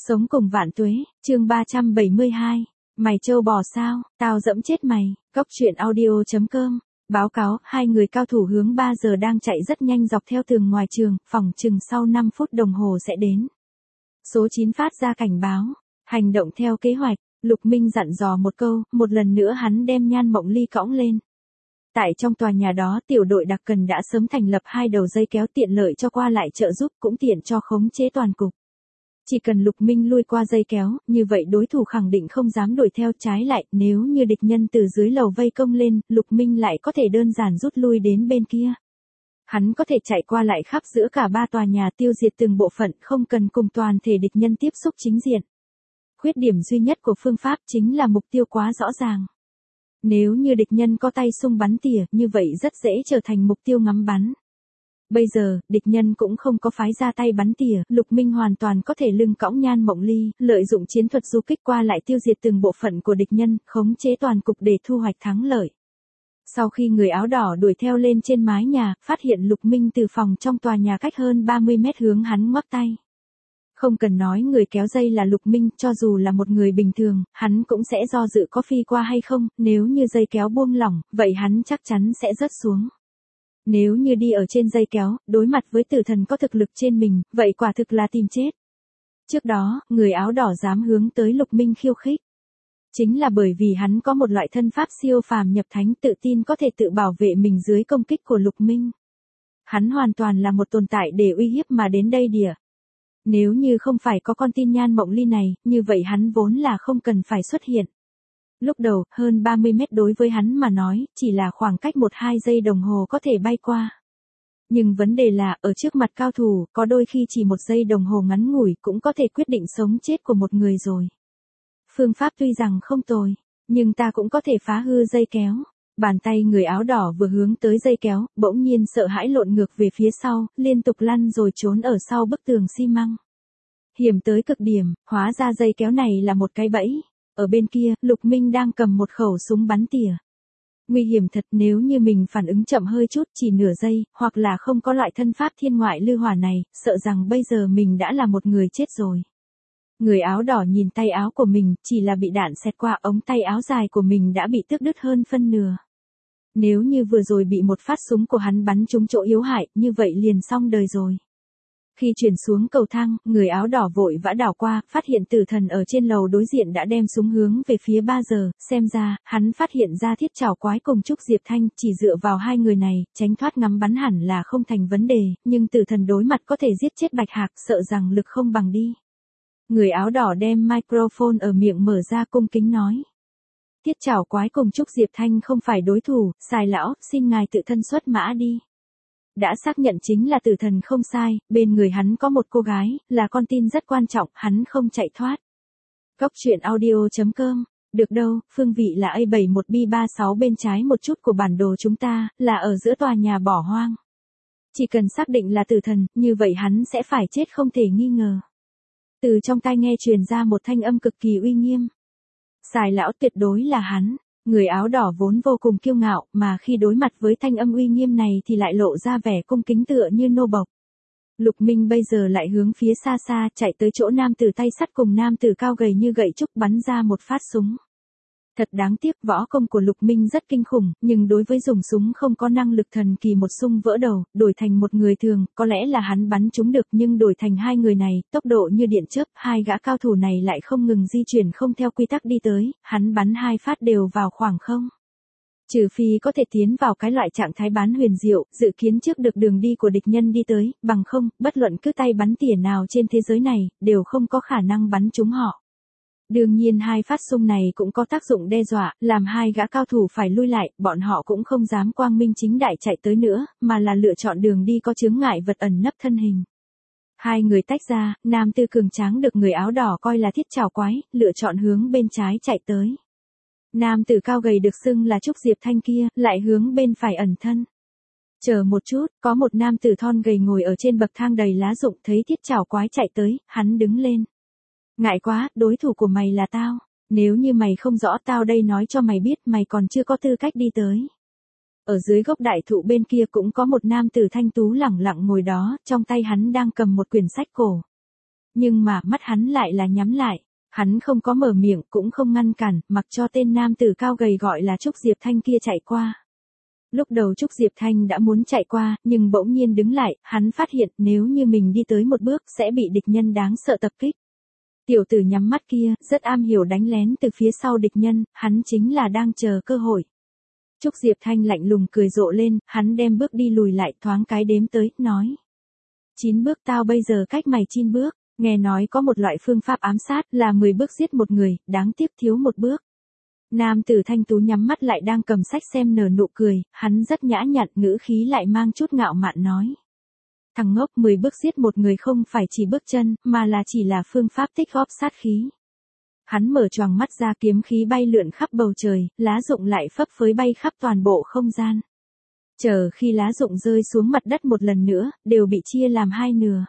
Sống cùng vạn tuế, chương 372. Mày trâu bò sao, tao dẫm chết mày. Góc truyện audio.com. Báo cáo, hai người cao thủ hướng 3 giờ đang chạy rất nhanh dọc theo tường ngoài trường, phòng chừng sau 5 phút đồng hồ sẽ đến. Số 9 phát ra cảnh báo, hành động theo kế hoạch. Lục Minh dặn dò một câu, một lần nữa hắn đem Nhan Mộng Ly cõng lên. Tại trong tòa nhà đó, tiểu đội đặc cần đã sớm thành lập 2 đầu dây kéo tiện lợi cho qua lại trợ giúp, cũng tiện cho khống chế toàn cục. Chỉ cần Lục Minh lui qua dây kéo, như vậy đối thủ khẳng định không dám đuổi theo. Trái lại, nếu như địch nhân từ dưới lầu vây công lên, Lục Minh lại có thể đơn giản rút lui đến bên kia. Hắn có thể chạy qua lại khắp giữa cả 3 tòa nhà, tiêu diệt từng bộ phận, không cần cùng toàn thể địch nhân tiếp xúc chính diện. Khuyết điểm duy nhất của phương pháp chính là mục tiêu quá rõ ràng. Nếu như địch nhân có tay súng bắn tỉa, như vậy rất dễ trở thành mục tiêu ngắm bắn. Bây giờ, địch nhân cũng không có phái ra tay bắn tỉa, Lục Minh hoàn toàn có thể lưng cõng Nhan Mộng Ly, lợi dụng chiến thuật du kích qua lại tiêu diệt từng bộ phận của địch nhân, khống chế toàn cục để thu hoạch thắng lợi. Sau khi người áo đỏ đuổi theo lên trên mái nhà, phát hiện Lục Minh từ phòng trong tòa nhà cách hơn 30 mét hướng hắn ngoắc tay. Không cần nói người kéo dây là Lục Minh, cho dù là một người bình thường, hắn cũng sẽ do dự có phi qua hay không, nếu như dây kéo buông lỏng, vậy hắn chắc chắn sẽ rớt xuống. Nếu như đi ở trên dây kéo, đối mặt với tử thần có thực lực trên mình, vậy quả thực là tìm chết. Trước đó, người áo đỏ dám hướng tới Lục Minh khiêu khích. Chính là bởi vì hắn có một loại thân pháp siêu phàm nhập thánh, tự tin có thể tự bảo vệ mình dưới công kích của Lục Minh. Hắn hoàn toàn là một tồn tại để uy hiếp mà đến đây đỉa. Nếu như không phải có con tin Nhan Mộng Ly này, như vậy hắn vốn là không cần phải xuất hiện. Lúc đầu, hơn 30 mét đối với hắn mà nói, chỉ là khoảng cách 1-2 giây đồng hồ có thể bay qua. Nhưng vấn đề là, ở trước mặt cao thủ, có đôi khi chỉ 1 giây đồng hồ ngắn ngủi cũng có thể quyết định sống chết của một người rồi. Phương pháp tuy rằng không tồi, nhưng ta cũng có thể phá hư dây kéo. Bàn tay người áo đỏ vừa hướng tới dây kéo, bỗng nhiên sợ hãi lộn ngược về phía sau, liên tục lăn rồi trốn ở sau bức tường xi măng. Hiểm tới cực điểm, hóa ra dây kéo này là một cái bẫy. Ở bên kia, Lục Minh đang cầm một khẩu súng bắn tỉa. Nguy hiểm thật, nếu như mình phản ứng chậm hơi chút, chỉ nửa giây, hoặc là không có loại thân pháp thiên ngoại lưu hỏa này, sợ rằng bây giờ mình đã là một người chết rồi. Người áo đỏ nhìn tay áo của mình, chỉ là bị đạn xẹt qua, ống tay áo dài của mình đã bị tước đứt hơn phân nửa. Nếu như vừa rồi bị một phát súng của hắn bắn trúng chỗ yếu hại, như vậy liền xong đời rồi. Khi chuyển xuống cầu thang, người áo đỏ vội vã đảo qua, phát hiện tử thần ở trên lầu đối diện đã đem súng hướng về phía 3 giờ, xem ra, hắn phát hiện ra Thiết Trảo Quái cùng Trúc Diệp Thanh, chỉ dựa vào hai người này, tránh thoát ngắm bắn hẳn là không thành vấn đề, nhưng tử thần đối mặt có thể giết chết Bạch Hạc, sợ rằng lực không bằng đi. Người áo đỏ đem microphone ở miệng mở ra cung kính nói. Thiết Trảo Quái cùng Trúc Diệp Thanh không phải đối thủ, Sài lão, xin ngài tự thân xuất mã đi. Đã xác nhận chính là tử thần không sai, bên người hắn có một cô gái, là con tin rất quan trọng, hắn không chạy thoát. Góc truyện audio.com, được đâu, phương vị là A71B36 bên trái một chút của bản đồ chúng ta, là ở giữa tòa nhà bỏ hoang. Chỉ cần xác định là tử thần, như vậy hắn sẽ phải chết không thể nghi ngờ. Từ trong tai nghe truyền ra một thanh âm cực kỳ uy nghiêm. Sài lão tuyệt đối là hắn. Người áo đỏ vốn vô cùng kiêu ngạo, mà khi đối mặt với thanh âm uy nghiêm này thì lại lộ ra vẻ cung kính tựa như nô bộc. Lục Minh bây giờ lại hướng phía xa xa, chạy tới chỗ nam tử tay sắt cùng nam tử cao gầy như gậy trúc bắn ra một phát súng. Thật đáng tiếc, võ công của Lục Minh rất kinh khủng, nhưng đối với dùng súng không có năng lực thần kỳ, một xung vỡ đầu, đổi thành một người thường, có lẽ là hắn bắn trúng được, nhưng đổi thành hai người này, tốc độ như điện chớp, hai gã cao thủ này lại không ngừng di chuyển không theo quy tắc đi tới, hắn bắn 2 phát đều vào khoảng không. Trừ phi có thể tiến vào cái loại trạng thái bán huyền diệu, dự kiến trước được đường đi của địch nhân đi tới, bằng không, bất luận cứ tay bắn tỉa nào trên thế giới này, đều không có khả năng bắn trúng họ. Đương nhiên 2 phát xung này cũng có tác dụng đe dọa, làm hai gã cao thủ phải lui lại, bọn họ cũng không dám quang minh chính đại chạy tới nữa, mà là lựa chọn đường đi có chướng ngại vật ẩn nấp thân hình. Hai người tách ra, nam tư cường tráng được người áo đỏ coi là Thiết Trảo Quái, lựa chọn hướng bên trái chạy tới. Nam tử cao gầy được xưng là Trúc Diệp Thanh kia, lại hướng bên phải ẩn thân. Chờ một chút, có một nam tử thon gầy ngồi ở trên bậc thang đầy lá rụng, thấy Thiết Trảo Quái chạy tới, hắn đứng lên. Ngại quá, đối thủ của mày là tao. Nếu như mày không rõ tao đây nói cho mày biết, mày còn chưa có tư cách đi tới. Ở dưới gốc đại thụ bên kia cũng có một nam tử thanh tú lẳng lặng ngồi đó, trong tay hắn đang cầm một quyển sách cổ. nhưng mà mắt hắn lại là nhắm lại. Hắn không có mở miệng cũng không ngăn cản, mặc cho tên nam tử cao gầy gọi là Trúc Diệp Thanh kia chạy qua. Lúc đầu Trúc Diệp Thanh đã muốn chạy qua, nhưng bỗng nhiên đứng lại, hắn phát hiện nếu như mình đi tới một bước sẽ bị địch nhân đáng sợ tập kích. Tiểu tử nhắm mắt kia, rất am hiểu đánh lén từ phía sau địch nhân, hắn chính là đang chờ cơ hội. Trúc Diệp Thanh lạnh lùng cười rộ lên, hắn đem bước đi lùi lại thoáng cái đếm tới, nói. 9 bước tao bây giờ cách mày 9 bước, nghe nói có một loại phương pháp ám sát là 10 bước giết một người, đáng tiếc thiếu một bước. Nam tử thanh tú nhắm mắt lại đang cầm sách xem nở nụ cười, hắn rất nhã nhặn ngữ khí lại mang chút ngạo mạn nói. Thằng ngốc 10 bước giết một người không phải chỉ bước chân, mà là chỉ là phương pháp tích góp sát khí. Hắn mở choàng mắt ra kiếm khí bay lượn khắp bầu trời, lá rụng lại phấp phới bay khắp toàn bộ không gian. Chờ khi lá rụng rơi xuống mặt đất một lần nữa, đều bị chia làm hai nửa.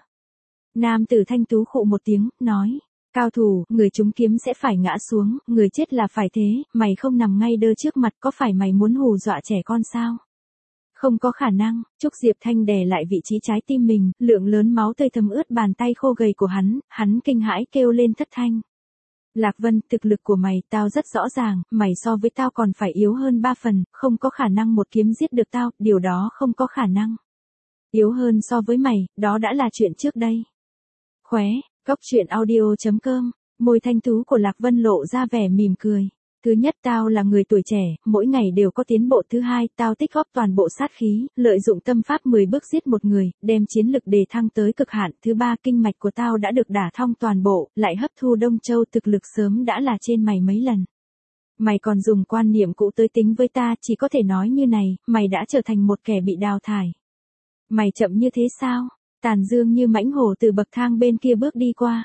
Nam tử thanh tú khụ một tiếng, nói. Cao thủ, người trúng kiếm sẽ phải ngã xuống, người chết là phải thế, mày không nằm ngay đơ trước mặt có phải mày muốn hù dọa trẻ con sao? Không có khả năng, Trúc Diệp Thanh đè lại vị trí trái tim mình, lượng lớn máu tươi thấm ướt bàn tay khô gầy của hắn kinh hãi kêu lên thất thanh. Lạc Vân, thực lực của mày tao rất rõ ràng, mày so với tao còn phải yếu hơn 3 phần, không có khả năng một kiếm giết được tao, điều đó không có khả năng. Yếu hơn so với mày, đó đã là chuyện trước đây. Khóe, cóc truyện audio.com, môi thanh tú của Lạc Vân lộ ra vẻ mỉm cười. Thứ nhất tao là người tuổi trẻ, mỗi ngày đều có tiến bộ. Thứ hai, tao tích góp toàn bộ sát khí, lợi dụng tâm pháp 10 bước giết một người, đem chiến lực đề thăng tới cực hạn. Thứ ba, kinh mạch của tao đã được đả thông toàn bộ, lại hấp thu Đông Châu, thực lực sớm đã là trên mày mấy lần. Mày còn dùng quan niệm cũ tới tính với ta, chỉ có thể nói như này, mày đã trở thành một kẻ bị đào thải. Mày chậm như thế sao? Tàn Dương như mãnh hổ từ bậc thang bên kia bước đi qua.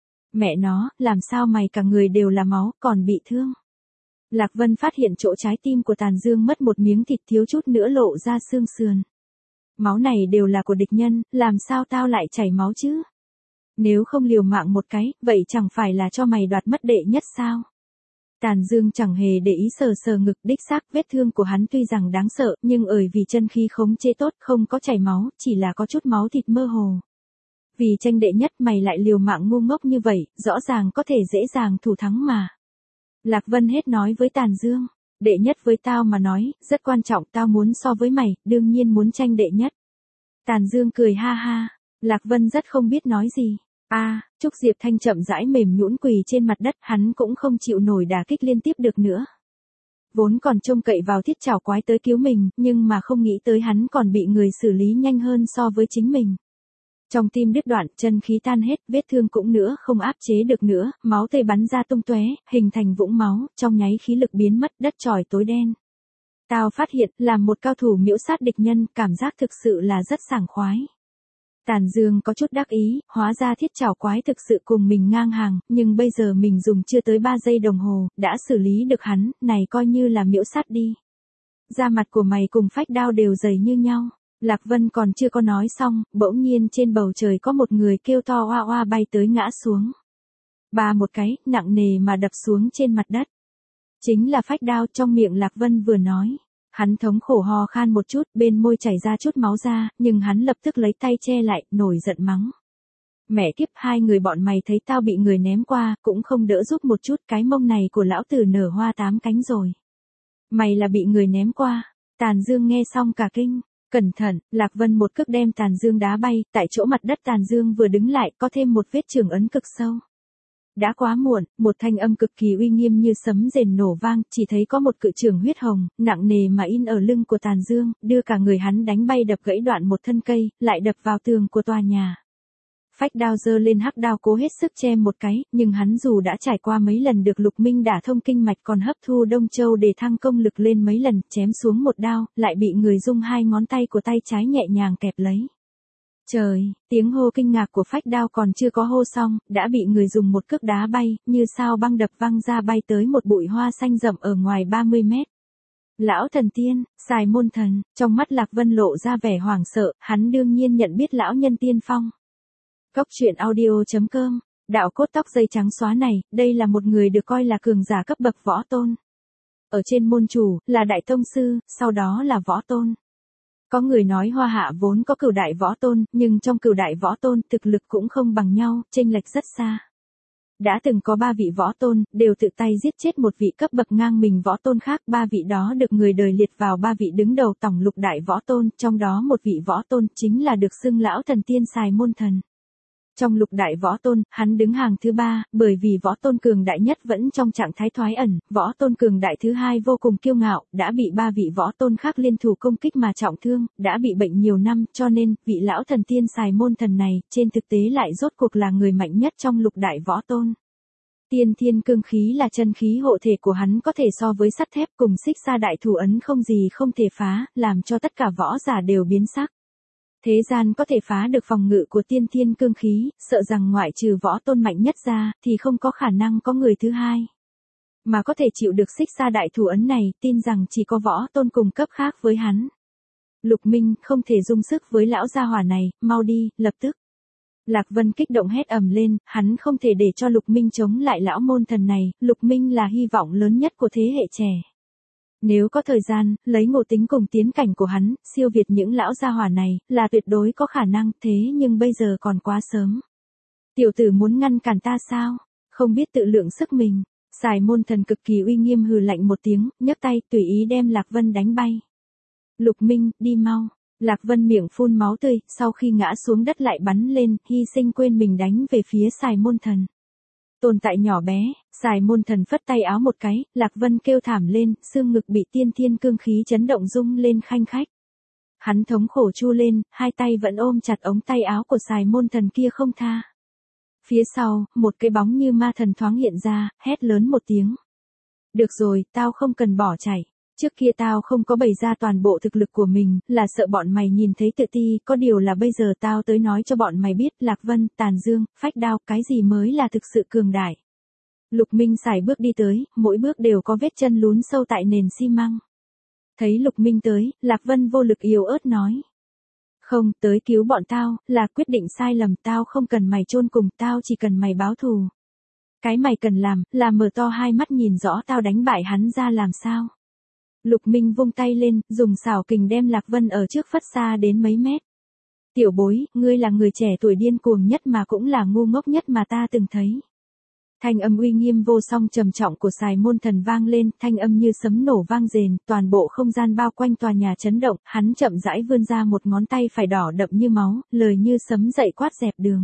Mẹ nó, làm sao mày cả người đều là máu, còn bị thương. Lạc Vân phát hiện chỗ trái tim của Tàn Dương mất một miếng thịt thiếu chút nữa lộ ra xương sườn. Máu này đều là của địch nhân, làm sao tao lại chảy máu chứ? Nếu không liều mạng một cái, vậy chẳng phải là cho mày đoạt mất đệ nhất sao? Tàn Dương chẳng hề để ý sờ sờ ngực, đích xác vết thương của hắn tuy rằng đáng sợ, nhưng vì chân khí khống chế tốt, không có chảy máu, chỉ là có chút máu thịt mơ hồ. Vì tranh đệ nhất mày lại liều mạng ngu ngốc như vậy, rõ ràng có thể dễ dàng thủ thắng mà. Lạc Vân hết nói với Tàn Dương, đệ nhất với tao mà nói, rất quan trọng, tao muốn so với mày, đương nhiên muốn tranh đệ nhất. Tàn Dương cười ha ha, Lạc Vân rất không biết nói gì. Trúc Diệp Thanh chậm rãi mềm nhũn quỳ trên mặt đất, hắn cũng không chịu nổi đả kích liên tiếp được nữa. Vốn còn trông cậy vào Thiết Trảo Quái tới cứu mình, nhưng mà không nghĩ tới hắn còn bị người xử lý nhanh hơn so với chính mình. Trong tim đứt đoạn, chân khí tan hết, vết thương cũng nữa không áp chế được nữa, máu tươi bắn ra tung tóe, hình thành vũng máu, trong nháy khí lực biến mất, đất tròi tối đen. Tao phát hiện, làm một cao thủ miễu sát địch nhân, cảm giác thực sự là rất sảng khoái. Tàn Dương có chút đắc ý, hóa ra Thiết Trảo Quái thực sự cùng mình ngang hàng, nhưng bây giờ mình dùng chưa tới 3 giây đồng hồ, đã xử lý được hắn, này coi như là miễu sát đi. Da mặt của mày cùng phách đao đều dày như nhau. Lạc Vân còn chưa có nói xong, bỗng nhiên trên bầu trời có một người kêu to oa oa bay tới ngã xuống. Ba một cái, nặng nề mà đập xuống trên mặt đất. Chính là phách đao, trong miệng Lạc Vân vừa nói. Hắn thống khổ ho khan một chút, bên môi chảy ra chút máu ra, nhưng hắn lập tức lấy tay che lại, nổi giận mắng. Mẹ kiếp, hai người bọn mày thấy tao bị người ném qua, cũng không đỡ giúp một chút, cái mông này của lão tử nở hoa 8 cánh rồi. Mày là bị người ném qua. Tàn Dương nghe xong cả kinh. Cẩn thận, Lạc Vân một cước đem Tàn Dương đá bay, tại chỗ mặt đất Tàn Dương vừa đứng lại có thêm một vết chưởng ấn cực sâu. Đã quá muộn, một thanh âm cực kỳ uy nghiêm như sấm rền nổ vang, chỉ thấy có một cự chưởng huyết hồng, nặng nề mà in ở lưng của Tàn Dương, đưa cả người hắn đánh bay đập gãy đoạn một thân cây, lại đập vào tường của tòa nhà. Phách đao giơ lên hắc đao cố hết sức che một cái, nhưng hắn dù đã trải qua mấy lần được Lục Minh đả thông kinh mạch còn hấp thu Đông Châu để thăng công lực lên mấy lần, chém xuống một đao, lại bị người dung hai ngón tay của tay trái nhẹ nhàng kẹp lấy. Trời, tiếng hô kinh ngạc của phách đao còn chưa có hô xong, đã bị người dùng một cước đá bay, như sao băng đập văng ra bay tới một bụi hoa xanh rậm ở ngoài 30 mét. Lão thần tiên, Sài Môn Thần, trong mắt Lạc Vân lộ ra vẻ hoảng sợ, hắn đương nhiên nhận biết lão nhân tiên phong. Cóc truyện audio.com, đạo cốt tóc dây trắng xóa này, đây là một người được coi là cường giả cấp bậc võ tôn. Ở trên môn chủ, là đại tông sư, sau đó là võ tôn. Có người nói Hoa Hạ vốn có cửu đại võ tôn, nhưng trong cửu đại võ tôn thực lực cũng không bằng nhau, chênh lệch rất xa. Đã từng có 3 vị võ tôn, đều tự tay giết chết một vị cấp bậc ngang mình võ tôn khác, 3 vị đó được người đời liệt vào 3 vị đứng đầu tổng lục đại võ tôn, trong đó một vị võ tôn chính là được xưng lão thần tiên Sài Môn Thần. Trong lục đại võ tôn, hắn đứng hàng thứ 3, bởi vì võ tôn cường đại nhất vẫn trong trạng thái thoái ẩn, võ tôn cường đại thứ 2 vô cùng kiêu ngạo, đã bị 3 vị võ tôn khác liên thủ công kích mà trọng thương, đã bị bệnh nhiều năm, cho nên, vị lão thần tiên Sài Môn Thần này, trên thực tế lại rốt cuộc là người mạnh nhất trong lục đại võ tôn. Tiên thiên cương khí là chân khí hộ thể của hắn có thể so với sắt thép cùng xích sa đại thủ ấn không gì không thể phá, làm cho tất cả võ giả đều biến sắc. Thế gian có thể phá được phòng ngự của tiên thiên cương khí, sợ rằng ngoại trừ võ tôn mạnh nhất ra, thì không có khả năng có người thứ hai. Mà có thể chịu được xích sa đại thủ ấn này, tin rằng chỉ có võ tôn cùng cấp khác với hắn. Lục Minh không thể dung sức với lão gia hỏa này, mau đi, lập tức. Lạc Vân kích động hét ầm lên, hắn không thể để cho Lục Minh chống lại lão môn thần này, Lục Minh là hy vọng lớn nhất của thế hệ trẻ. Nếu có thời gian, lấy ngộ tính cùng tiến cảnh của hắn, siêu việt những lão gia hỏa này, là tuyệt đối có khả năng, thế nhưng bây giờ còn quá sớm. Tiểu tử muốn ngăn cản ta sao? Không biết tự lượng sức mình. Sài Môn Thần cực kỳ uy nghiêm hừ lạnh một tiếng, nhấc tay, tùy ý đem Lạc Vân đánh bay. Lục Minh, đi mau. Lạc Vân miệng phun máu tươi, sau khi ngã xuống đất lại bắn lên, hy sinh quên mình đánh về phía Sài Môn Thần. Tồn tại nhỏ bé, Sài Môn Thần phất tay áo một cái, Lạc Vân kêu thảm lên, xương ngực bị tiên thiên cương khí chấn động rung lên khanh khách. Hắn thống khổ chu lên, hai tay vẫn ôm chặt ống tay áo của Sài Môn Thần kia không tha. Phía sau, một cái bóng như ma thần thoáng hiện ra, hét lớn một tiếng. Được rồi, tao không cần bỏ chạy. Trước kia tao không có bày ra toàn bộ thực lực của mình, là sợ bọn mày nhìn thấy tự ti, có điều là bây giờ tao tới nói cho bọn mày biết, Lạc Vân, Tàn Dương, Phách Đao, cái gì mới là thực sự cường đại. Lục Minh sải bước đi tới, mỗi bước đều có vết chân lún sâu tại nền xi măng. Thấy Lục Minh tới, Lạc Vân vô lực yếu ớt nói. Không, tới cứu bọn tao, là quyết định sai lầm, tao không cần mày chôn cùng, tao chỉ cần mày báo thù. Cái mày cần làm, là mở to hai mắt nhìn rõ tao đánh bại hắn ra làm sao. Lục Minh vung tay lên, dùng xảo kình đem Lạc Vân ở trước phất xa đến mấy mét. Tiểu bối, ngươi là người trẻ tuổi điên cuồng nhất mà cũng là ngu ngốc nhất mà ta từng thấy. Thanh âm uy nghiêm vô song trầm trọng của Sài Môn Thần vang lên, thanh âm như sấm nổ vang rền, toàn bộ không gian bao quanh tòa nhà chấn động, hắn chậm rãi vươn ra một ngón tay phải đỏ đậm như máu, lời như sấm dậy quát dẹp đường.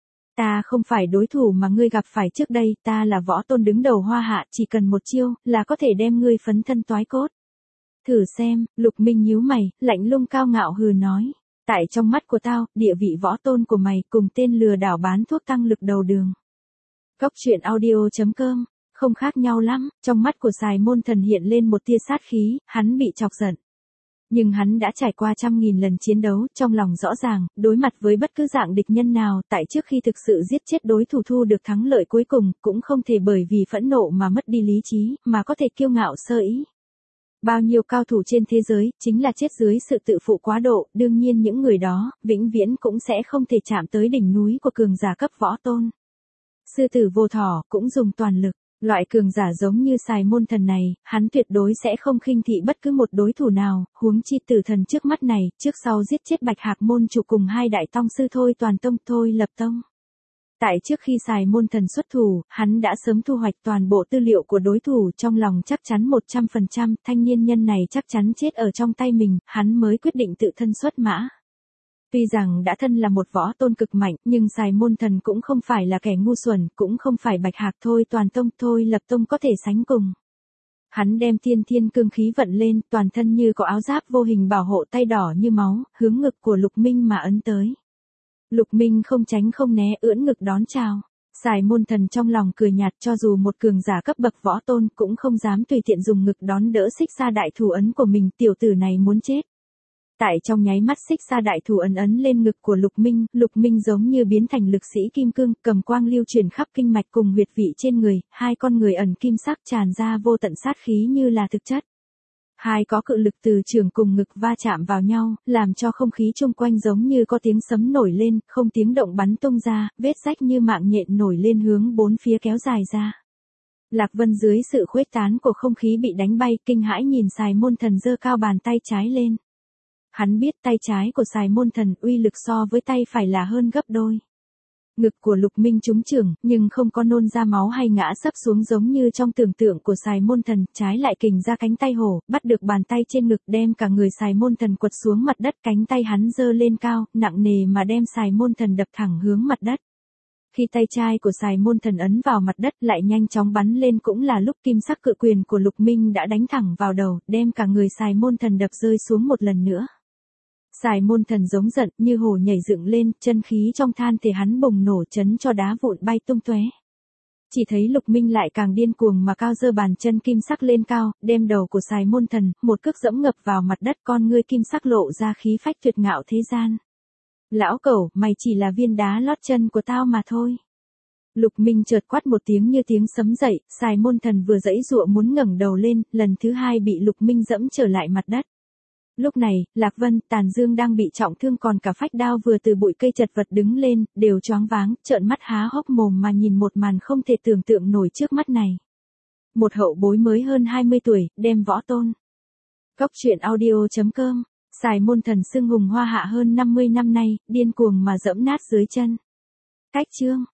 Ta không phải đối thủ mà ngươi gặp phải trước đây, ta là võ tôn đứng đầu Hoa Hạ, chỉ cần một chiêu, là có thể đem ngươi phấn thân toái cốt. Thử xem, Lục Minh nhíu mày, lạnh lùng cao ngạo hừ nói. Tại trong mắt của tao, địa vị võ tôn của mày cùng tên lừa đảo bán thuốc tăng lực đầu đường. Góc truyện audio.com, không khác nhau lắm, trong mắt của Sài Môn Thần hiện lên một tia sát khí, hắn bị chọc giận. Nhưng hắn đã trải qua 100.000 lần chiến đấu, trong lòng rõ ràng, đối mặt với bất cứ dạng địch nhân nào, tại trước khi thực sự giết chết đối thủ thu được thắng lợi cuối cùng, cũng không thể bởi vì phẫn nộ mà mất đi lý trí, mà có thể kiêu ngạo sơ ý. Bao nhiêu cao thủ trên thế giới, chính là chết dưới sự tự phụ quá độ, đương nhiên những người đó, vĩnh viễn cũng sẽ không thể chạm tới đỉnh núi của cường giả cấp võ tôn. Sư tử vô thỏ, cũng dùng toàn lực. Loại cường giả giống như Sài Môn Thần này, hắn tuyệt đối sẽ không khinh thị bất cứ một đối thủ nào, huống chi tử thần trước mắt này, trước sau giết chết Bạch Hạc môn chủ cùng hai đại tông sư Thôi Toàn Tông, Thôi Lập Tông. Tại trước khi Sài Môn Thần xuất thủ, hắn đã sớm thu hoạch toàn bộ tư liệu của đối thủ, trong lòng chắc chắn 100%, thanh niên nhân này chắc chắn chết ở trong tay mình, hắn mới quyết định tự thân xuất mã. Tuy rằng đã thân là một võ tôn cực mạnh, nhưng Sài Môn Thần cũng không phải là kẻ ngu xuẩn, cũng không phải Bạch Hạc Thôi Toàn Tông, Thôi Lập Tông có thể sánh cùng. Hắn đem tiên thiên cương khí vận lên, toàn thân như có áo giáp vô hình bảo hộ, tay đỏ như máu, hướng ngực của Lục Minh mà ấn tới. Lục Minh không tránh không né, ưỡn ngực đón chào. Sài Môn Thần trong lòng cười nhạt, cho dù một cường giả cấp bậc võ tôn cũng không dám tùy tiện dùng ngực đón đỡ xích sa đại thủ ấn của mình, tiểu tử này muốn chết. Tại trong nháy mắt xích sa đại thủ ấn lên ngực của Lục Minh giống như biến thành lực sĩ kim cương, cầm quang lưu chuyển khắp kinh mạch cùng huyệt vị trên người, hai con người ẩn kim sắc tràn ra vô tận sát khí như là thực chất. Hai có cự lực từ trường cùng ngực va chạm vào nhau, làm cho không khí chung quanh giống như có tiếng sấm nổi lên, không tiếng động bắn tung ra, vết rách như mạng nhện nổi lên hướng bốn phía kéo dài ra. Lạc Vân dưới sự khuếch tán của không khí bị đánh bay, kinh hãi nhìn Sài Môn Thần giơ cao bàn tay trái lên. Hắn biết tay trái của Sài Môn Thần uy lực so với tay phải là hơn gấp đôi. Ngực của Lục Minh trúng chưởng, nhưng không có nôn ra máu hay ngã sấp xuống giống như trong tưởng tượng của Sài Môn Thần, trái lại kình ra cánh tay hổ, bắt được bàn tay trên ngực đem cả người Sài Môn Thần quật xuống mặt đất, cánh tay hắn giơ lên cao, nặng nề mà đem Sài Môn Thần đập thẳng hướng mặt đất. Khi tay trái của Sài Môn Thần ấn vào mặt đất lại nhanh chóng bắn lên cũng là lúc kim sắc cự quyền của Lục Minh đã đánh thẳng vào đầu, đem cả người Sài Môn Thần đập rơi xuống một lần nữa. Sài Môn Thần giống giận như hổ nhảy dựng lên, chân khí trong than thể hắn bùng nổ chấn cho đá vụn bay tung tóe. Chỉ thấy Lục Minh lại càng điên cuồng mà cao giơ bàn chân kim sắc lên cao, đem đầu của Sài Môn Thần, một cước dẫm ngập vào mặt đất, con ngươi kim sắc lộ ra khí phách tuyệt ngạo thế gian. Lão cẩu, mày chỉ là viên đá lót chân của tao mà thôi. Lục Minh chợt quát một tiếng như tiếng sấm dậy, Sài Môn Thần vừa giãy giụa muốn ngẩng đầu lên, lần thứ hai bị Lục Minh dẫm trở lại mặt đất. Lúc này, Lạc Vân, Tàn Dương đang bị trọng thương còn cả Phách Đao vừa từ bụi cây chật vật đứng lên, đều choáng váng, trợn mắt há hốc mồm mà nhìn một màn không thể tưởng tượng nổi trước mắt này. Một hậu bối mới hơn 20 tuổi, đem võ tôn. Cốc truyện audio.com, Sài Môn Thần xưng hùng hoa hạ hơn 50 năm nay, điên cuồng mà dẫm nát dưới chân. Cách chương.